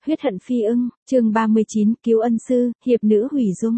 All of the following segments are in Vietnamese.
Huyết hận phi ưng, chương 39, cứu ân sư, hiệp nữ hủy dung.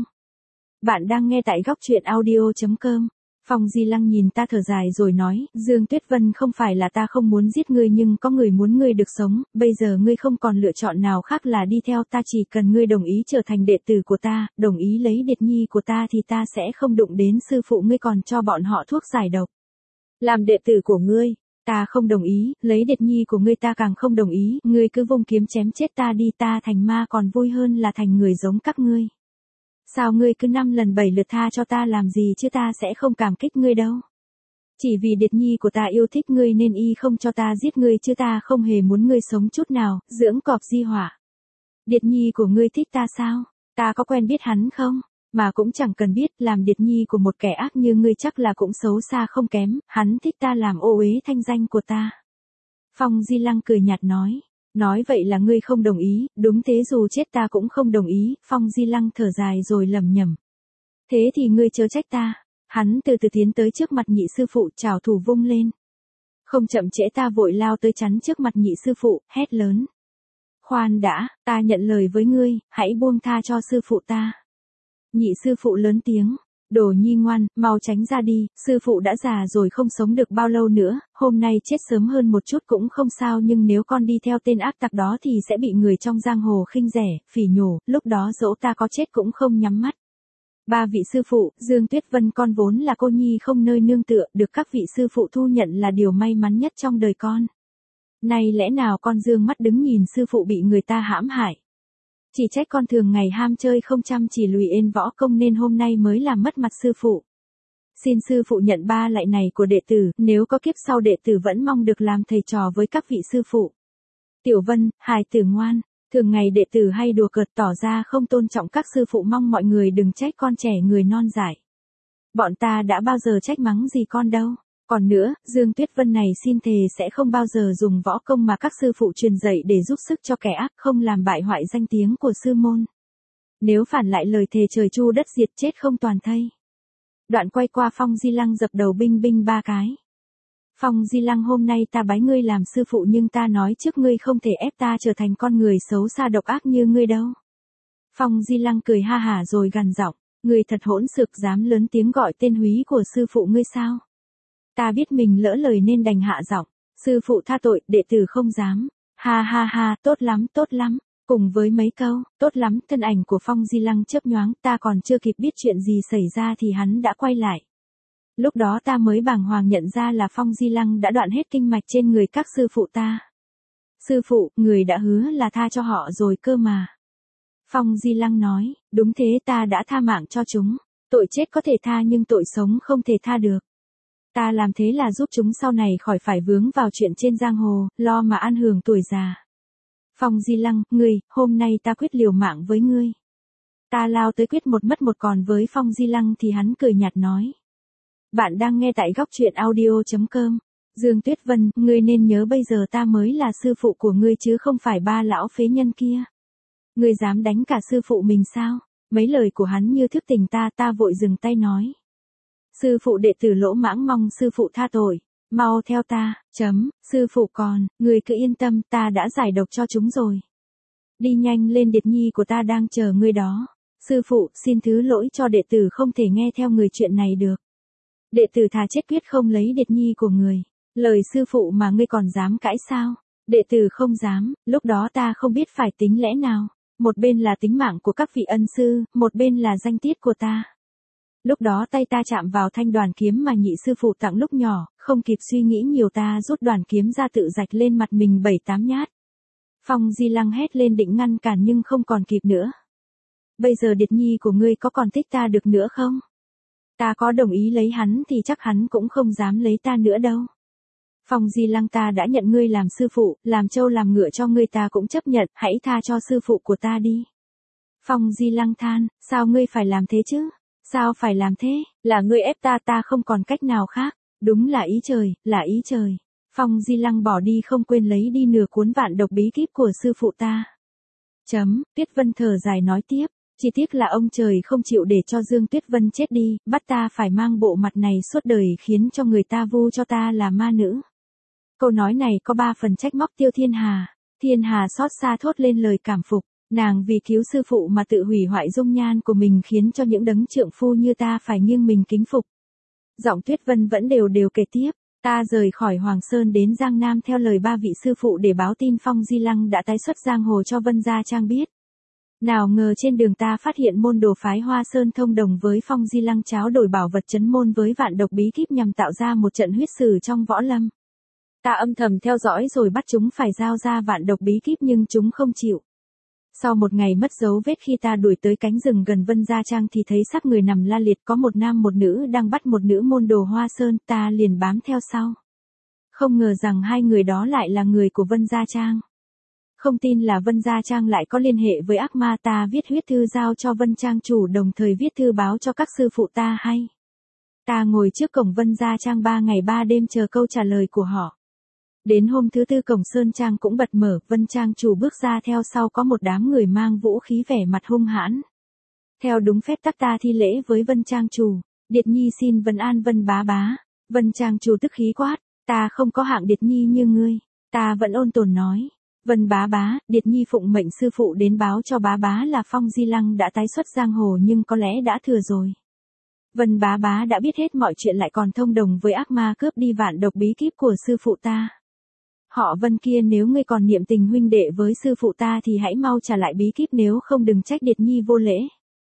Bạn đang nghe tại góc truyện audio.com. Phong Di Lăng nhìn ta thở dài rồi nói, Dương Tuyết Vân, không phải là ta không muốn giết ngươi, nhưng có người muốn ngươi được sống, bây giờ ngươi không còn lựa chọn nào khác là đi theo ta, chỉ cần ngươi đồng ý trở thành đệ tử của ta, đồng ý lấy Điệt Nhi của ta thì ta sẽ không đụng đến sư phụ ngươi, còn cho bọn họ thuốc giải độc. Làm đệ tử của ngươi, ta không đồng ý, lấy Điệt Nhi của ngươi ta càng không đồng ý, ngươi cứ vung kiếm chém chết ta đi, ta thành ma còn vui hơn là thành người giống các ngươi. Sao ngươi cứ 5 lần 7 lượt tha cho ta làm gì chứ, ta sẽ không cảm kích ngươi đâu. Chỉ vì Điệt Nhi của ta yêu thích ngươi nên y không cho ta giết ngươi, chứ ta không hề muốn ngươi sống chút nào, dưỡng cọp di hỏa. Điệt Nhi của ngươi thích ta sao? Ta có quen biết hắn không? Mà cũng chẳng cần biết, làm Điệt Nhi của một kẻ ác như ngươi chắc là cũng xấu xa không kém, hắn thích ta làm ô uế thanh danh của ta. Phong Di Lăng cười nhạt nói vậy là ngươi không đồng ý, đúng thế, dù chết ta cũng không đồng ý. Phong Di Lăng thở dài rồi lẩm nhẩm. Thế thì ngươi chớ trách ta. Hắn từ từ tiến tới trước mặt nhị sư phụ, trảo thủ vung lên. Không chậm trễ, ta vội lao tới chắn trước mặt nhị sư phụ, hét lớn. Khoan đã, ta nhận lời với ngươi, hãy buông tha cho sư phụ ta. Nhị sư phụ lớn tiếng. Đồ nhi ngoan, mau tránh ra đi, sư phụ đã già rồi, không sống được bao lâu nữa, hôm nay chết sớm hơn một chút cũng không sao, nhưng nếu con đi theo tên ác tặc đó thì sẽ bị người trong giang hồ khinh rẻ, phỉ nhổ, lúc đó dẫu ta có chết cũng không nhắm mắt. Ba vị sư phụ, Dương Tuyết Vân con vốn là cô nhi không nơi nương tựa, được các vị sư phụ thu nhận là điều may mắn nhất trong đời con. Nay lẽ nào con dương mắt đứng nhìn sư phụ bị người ta hãm hại? Chỉ trách con thường ngày ham chơi không chăm chỉ lùi ên võ công nên hôm nay mới làm mất mặt sư phụ. Xin sư phụ nhận ba lạy này của đệ tử, nếu có kiếp sau đệ tử vẫn mong được làm thầy trò với các vị sư phụ. Tiểu Vân, hài tử ngoan, thường ngày đệ tử hay đùa cợt tỏ ra không tôn trọng các sư phụ, mong mọi người đừng trách con trẻ người non dại. Bọn ta đã bao giờ trách mắng gì con đâu. Còn nữa, Dương Tuyết Vân này xin thề sẽ không bao giờ dùng võ công mà các sư phụ truyền dạy để giúp sức cho kẻ ác, không làm bại hoại danh tiếng của sư môn. Nếu phản lại lời thề trời chu đất diệt, chết không toàn thây. Đoạn quay qua Phong Di Lăng dập đầu binh binh 3 cái. Phong Di Lăng, hôm nay ta bái ngươi làm sư phụ, nhưng ta nói trước ngươi không thể ép ta trở thành con người xấu xa độc ác như ngươi đâu. Phong Di Lăng cười ha hả rồi gằn giọng, ngươi thật hỗn xược, dám lớn tiếng gọi tên húy của sư phụ ngươi sao? Ta biết mình lỡ lời nên đành hạ giọng, sư phụ tha tội, đệ tử không dám. Ha ha ha, tốt lắm. Cùng với mấy câu, tốt lắm, thân ảnh của Phong Di Lăng chớp nhoáng, ta còn chưa kịp biết chuyện gì xảy ra thì hắn đã quay lại. Lúc đó ta mới bàng hoàng nhận ra là Phong Di Lăng đã đoạn hết kinh mạch trên người các sư phụ ta. Sư phụ, người đã hứa là tha cho họ rồi cơ mà. Phong Di Lăng nói, đúng thế, ta đã tha mạng cho chúng. Tội chết có thể tha nhưng tội sống không thể tha được. Ta làm thế là giúp chúng sau này khỏi phải vướng vào chuyện trên giang hồ, lo mà an hưởng tuổi già. Phong Di Lăng, ngươi, hôm nay ta quyết liều mạng với ngươi. Ta lao tới quyết một mất một, còn với Phong Di Lăng thì hắn cười nhạt nói. Bạn đang nghe tại góc truyện audio.com. Dương Tuyết Vân, ngươi nên nhớ bây giờ ta mới là sư phụ của ngươi chứ không phải ba lão phế nhân kia. Ngươi dám đánh cả sư phụ mình sao? Mấy lời của hắn như thức tỉnh ta vội dừng tay nói. Sư phụ, đệ tử lỗ mãng, mong sư phụ tha tội, mau theo ta, sư phụ còn, người cứ yên tâm, ta đã giải độc cho chúng rồi. Đi nhanh lên, Điệt Nhi của ta đang chờ ngươi đó. Sư phụ, xin thứ lỗi cho đệ tử không thể nghe theo người chuyện này được. Đệ tử thà chết quyết không lấy Điệt Nhi của người. Lời sư phụ mà ngươi còn dám cãi sao? Đệ tử không dám, lúc đó ta không biết phải tính lẽ nào. Một bên là tính mạng của các vị ân sư, một bên là danh tiết của ta. Lúc đó tay ta chạm vào thanh đoàn kiếm mà nhị sư phụ tặng lúc nhỏ, không kịp suy nghĩ nhiều ta rút đoàn kiếm ra tự rạch lên mặt mình 7-8 nhát. Phong Di Lăng hét lên định ngăn cản nhưng không còn kịp nữa. Bây giờ Điệt Nhi của ngươi có còn thích ta được nữa không? Ta có đồng ý lấy hắn thì chắc hắn cũng không dám lấy ta nữa đâu. Phong Di Lăng, ta đã nhận ngươi làm sư phụ, làm trâu làm ngựa cho ngươi ta cũng chấp nhận, hãy tha cho sư phụ của ta đi. Phong Di Lăng than, sao ngươi phải làm thế chứ? Sao phải làm thế? Là ngươi ép ta không còn cách nào khác. Đúng là ý trời. Phong Di Lăng bỏ đi không quên lấy đi nửa cuốn vạn độc bí kíp của sư phụ ta. Tuyết Vân thở dài nói tiếp, chỉ tiếc là ông trời không chịu để cho Dương Tuyết Vân chết đi, bắt ta phải mang bộ mặt này suốt đời khiến cho người ta vu cho ta là ma nữ. Câu nói này có 3 phần trách móc Tiêu Thiên Hà. Thiên Hà xót xa thốt lên lời cảm phục, nàng vì cứu sư phụ mà tự hủy hoại dung nhan của mình khiến cho những đấng trượng phu như ta phải nghiêng mình kính phục. Giọng Tuyết Vân vẫn đều đều kể tiếp, ta rời khỏi Hoàng Sơn đến Giang Nam theo lời ba vị sư phụ để báo tin Phong Di Lăng đã tái xuất giang hồ cho Vân Gia Trang biết. Nào ngờ trên đường ta phát hiện môn đồ phái Hoa Sơn thông đồng với Phong Di Lăng tráo đổi bảo vật trấn môn với vạn độc bí kíp nhằm tạo ra một trận huyết sử trong võ lâm. Ta âm thầm theo dõi rồi bắt chúng phải giao ra vạn độc bí kíp nhưng chúng không chịu. Sau một ngày mất dấu vết khi ta đuổi tới cánh rừng gần Vân Gia Trang thì thấy xác người nằm la liệt, có một nam một nữ đang bắt một nữ môn đồ Hoa Sơn, ta liền bám theo sau. Không ngờ rằng hai người đó lại là người của Vân Gia Trang. Không tin là Vân Gia Trang lại có liên hệ với ác ma, ta viết huyết thư giao cho Vân Trang chủ đồng thời viết thư báo cho các sư phụ ta hay. Ta ngồi trước cổng Vân Gia Trang 3 ngày 3 đêm chờ câu trả lời của họ. Đến hôm thứ tư cổng Sơn Trang cũng bật mở, Vân Trang chủ bước ra theo sau có một đám người mang vũ khí vẻ mặt hung hãn. Theo đúng phép tắc ta thi lễ với Vân Trang chủ, Điệt Nhi xin vấn an Vân bá bá. Vân Trang chủ tức khí quát, ta không có hạng Điệt Nhi như ngươi. Ta vẫn ôn tồn nói, Vân bá bá, Điệt Nhi phụng mệnh sư phụ đến báo cho bá bá là Phong Di Lăng đã tái xuất giang hồ nhưng có lẽ đã thừa rồi. Vân bá bá đã biết hết mọi chuyện lại còn thông đồng với ác ma cướp đi vạn độc bí kíp của sư phụ ta. Họ Vân kia, nếu ngươi còn niệm tình huynh đệ với sư phụ ta thì hãy mau trả lại bí kíp, nếu không đừng trách Điệt Nhi vô lễ.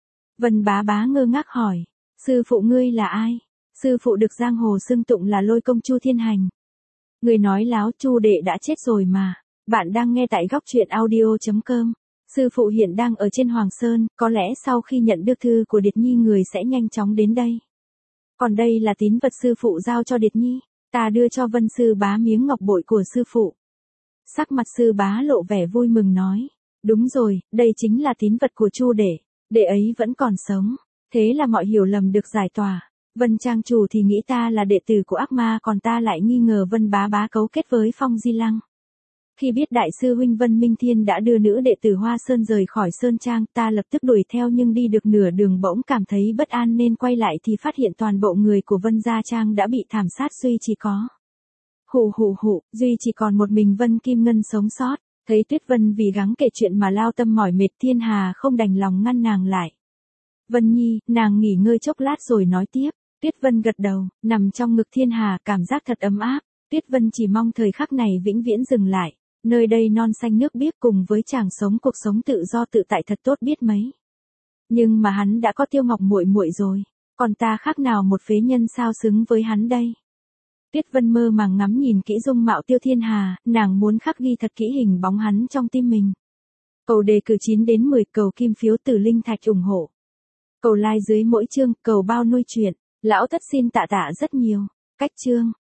Vân bá bá ngơ ngác hỏi, sư phụ ngươi là ai? Sư phụ được giang hồ xưng tụng là Lôi Công Chu Thiên Hành. Người nói láo, Chu đệ đã chết rồi mà. Bạn đang nghe tại góc truyện audio.com. Sư phụ hiện đang ở trên Hoàng Sơn, có lẽ sau khi nhận được thư của Điệt Nhi người sẽ nhanh chóng đến đây. Còn đây là tín vật sư phụ giao cho Điệt Nhi. Ta đưa cho Vân sư bá miếng ngọc bội của sư phụ. Sắc mặt sư bá lộ vẻ vui mừng nói, đúng rồi, đây chính là tín vật của Chu đệ ấy vẫn còn sống. Thế là mọi hiểu lầm được giải tỏa. Vân Trang chủ thì nghĩ ta là đệ tử của ác ma, còn ta lại nghi ngờ Vân bá bá cấu kết với Phong Di Lăng. Khi biết đại sư huynh Vân Minh Thiên đã đưa nữ đệ tử Hoa Sơn rời khỏi Sơn Trang, ta lập tức đuổi theo nhưng đi được nửa đường bỗng cảm thấy bất an nên quay lại thì phát hiện toàn bộ người của Vân Gia Trang đã bị thảm sát, duy chỉ có. Duy chỉ còn một mình Vân Kim Ngân sống sót. Thấy Tuyết Vân vì gắng kể chuyện mà lao tâm mỏi mệt, Thiên Hà không đành lòng ngăn nàng lại. Vân Nhi, nàng nghỉ ngơi chốc lát rồi nói tiếp. Tuyết Vân gật đầu, nằm trong ngực Thiên Hà cảm giác thật ấm áp. Tuyết Vân chỉ mong thời khắc này vĩnh viễn dừng lại. Nơi đây non xanh nước biếc cùng với chàng sống cuộc sống tự do tự tại thật tốt biết mấy. Nhưng mà hắn đã có Tiêu Ngọc muội muội rồi, còn ta khác nào một phế nhân sao xứng với hắn đây. Tuyết Vân mơ màng ngắm nhìn kỹ dung mạo Tiêu Thiên Hà, nàng muốn khắc ghi thật kỹ hình bóng hắn trong tim mình. Cầu đề cử 9 đến 10, cầu kim phiếu từ linh thạch ủng hộ. Cầu like dưới mỗi chương, cầu bao nuôi chuyện. Lão Thất xin tạ tạ rất nhiều. Cách chương.